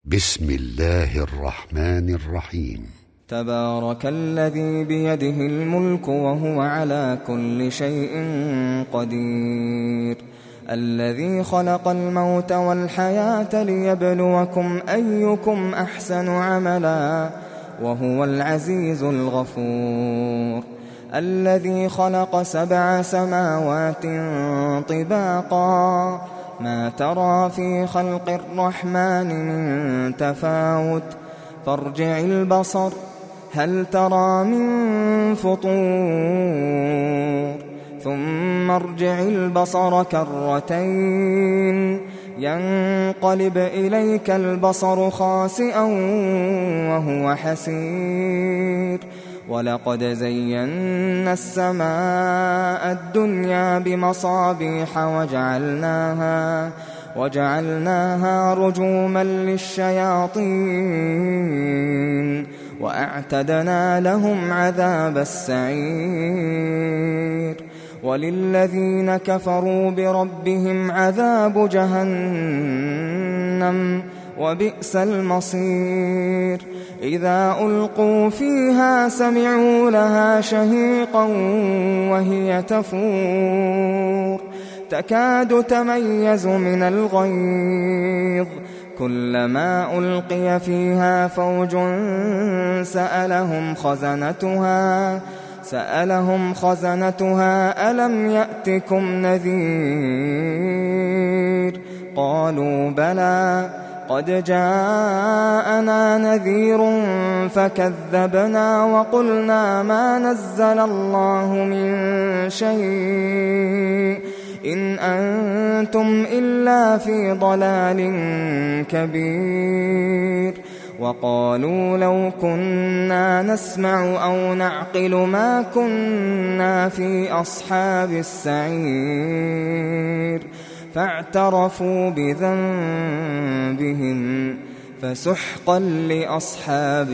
بسم الله الرحمن الرحيم. تبارك الذي بيده الملك وهو على كل شيء قدير، الذي خلق الموت والحياة ليبلوكم أيكم أحسن عملا وهو العزيز الغفور، الذي خلق 7 سماوات طباقا ما ترى في خلق الرحمن من تفاوت فارجع البصر هل ترى من فطور ثم ارجع البصر كرتين ينقلب إليك البصر خاسئا وهو حسير، ولقد زينا السماء الدنيا بمصابيح وجعلناها رجوما للشياطين وأعتدنا لهم عذاب السعير، وللذين كفروا بربهم عذاب جهنم وبئس المصير، إذا ألقوا فيها سمعوا لها شهيقا وهي تفور تكاد تميز من الغيظ، كلما ألقي فيها فوج سألهم خزنتها ألم يأتكم نذير؟ قالوا بلى قد جاءنا نذير فكذبنا وقلنا ما نزل الله من شيء إن أنتم إلا في ضلال كبير، وقالوا لو كنا نسمع أو نعقل ما كنا في أصحاب السعير، فاعترفوا بذنبهم فسحقا لأصحاب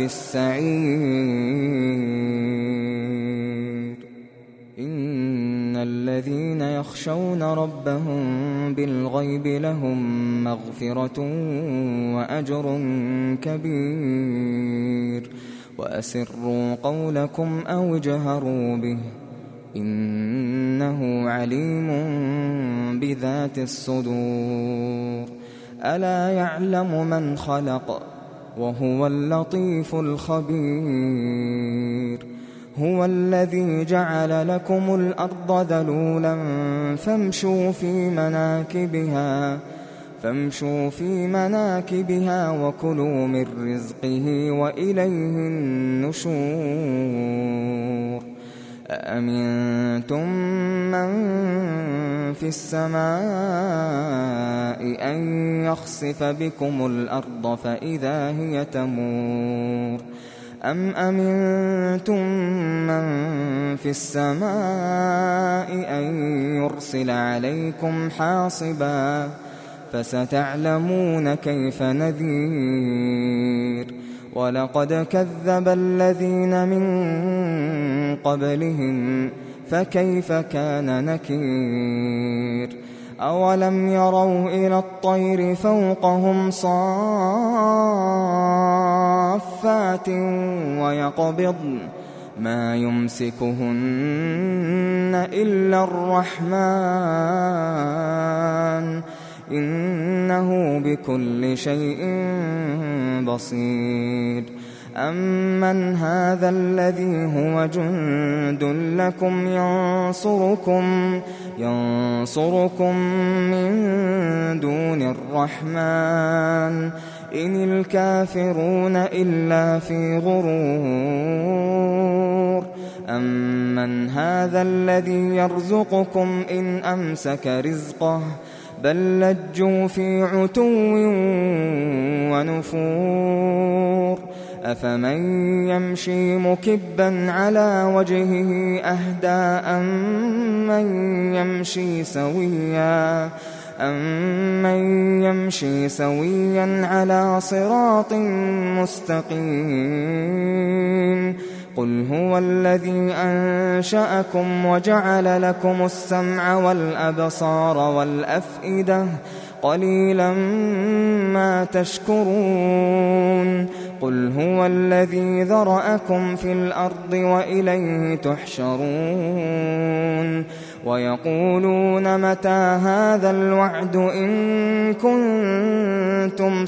السعير. إن الذين يخشون ربهم بالغيب لهم مغفرة وأجر كبير، وأسروا قولكم أو اجهروا به إنه عليم بذات الصدور، ألا يعلم من خلق وهو اللطيف الخبير، هو الذي جعل لكم الأرض ذلولا فامشوا في مناكبها وكلوا من رزقه وإليه النشور، أأمنتم من في السماء أن يخسف بكم الأرض فإذا هي تمور، أم أمنتم من في السماء أن يرسل عليكم حاصبا فستعلمون كيف نذير، ولقد كذب الذين من قبلهم فكيف كان نكير، أولم يروا إلى الطير فوقهم صافات ويقبضن ما يمسكهن إلا الرحمن إنه بكل شيء بصير، أمن هذا الذي هو جند لكم ينصركم من دون الرحمن إن الكافرون إلا في غرور، أمن هذا الذي يرزقكم إن أمسك رزقه بل لجوا في عتو ونفور، أفمن يمشي مكبا على وجهه أهدى أمن يمشي سويا على صراط مستقيم، قل هو الذي أنشأكم وجعل لكم السمع والأبصار والأفئدة قليلا ما تشكرون قل هو الذي ذرأكم في الأرض وإليه تحشرون ويقولون متى هذا الوعد إن كنتم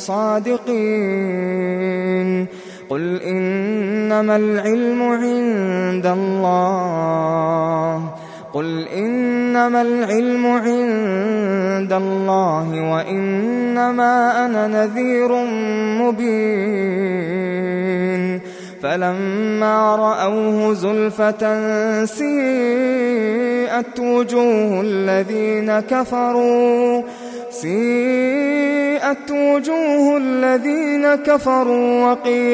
صادقين قل إنما العلم عند الله وإنما أنا نذير مبين فلما رأوه زلفة سيئت وجوه الذين كفروا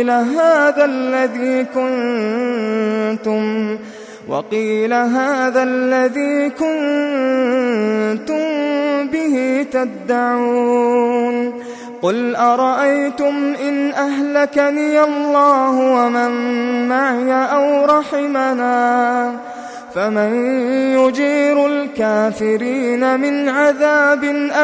وقيل هذا الذي كنتم به تدعون قل أرأيتم إن أهلكني الله ومن معي أو رحمنا فمن يجير الكافرين من عذاب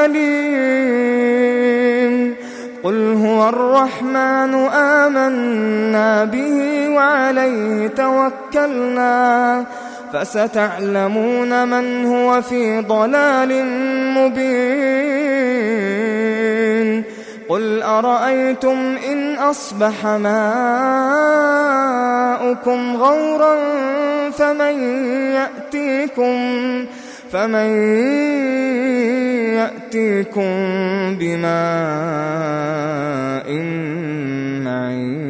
أليم قل هو الرحمن آمنا به وعليه توكلنا فستعلمون من هو في ضلال مبين قل أرأيتم إن أصبح ماؤكم غورا فمن يأتيكم بماء معين